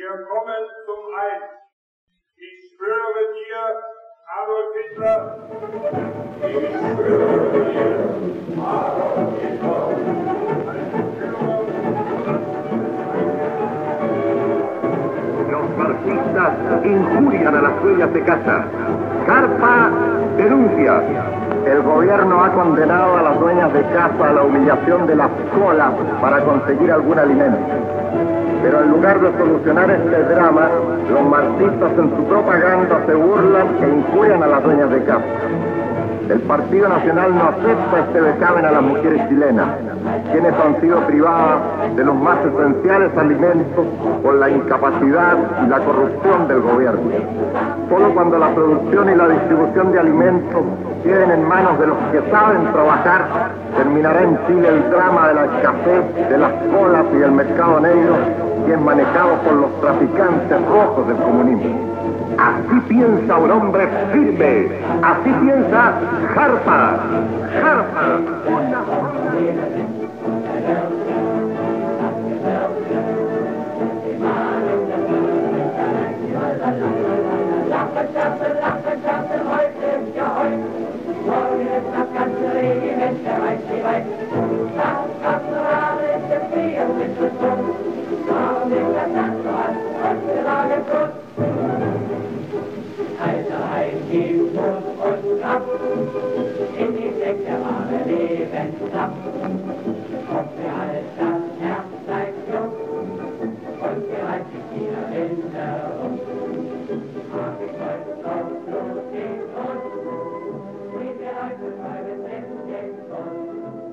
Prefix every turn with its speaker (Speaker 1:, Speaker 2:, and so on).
Speaker 1: Wir kommen zum Eid. Ich schwöre dir, Adolf Hitler. Ich schwöre dir, Adolf Hitler.
Speaker 2: Los marxistas injurian a las dueñas de casa. Carpa denuncia. El gobierno ha condenado a las dueñas de casa a la humillación de las colas para conseguir algún alimento. Pero en lugar de solucionar este drama, los marxistas en su propaganda se burlan e injurian a las dueñas de casa. El Partido Nacional no acepta este vejamen a las mujeres chilenas, quienes han sido privadas de los más esenciales alimentos por la incapacidad y la corrupción del gobierno. Solo cuando la producción y la distribución de alimentos queden en manos de los que saben trabajar, terminará en Chile el drama de la escasez, de las colas y del mercado negro, que es manejado por los traficantes rojos del comunismo. Así piensa un hombre firme, así piensa Jarpa. Jarpa.
Speaker 3: In die säkulare Lebenslapp kommt mir alles das Herz bleibt jung und bereit sich wieder Erinnerung. Hab ich heute noch Blut den Grund, wie wir heute bei dem Ende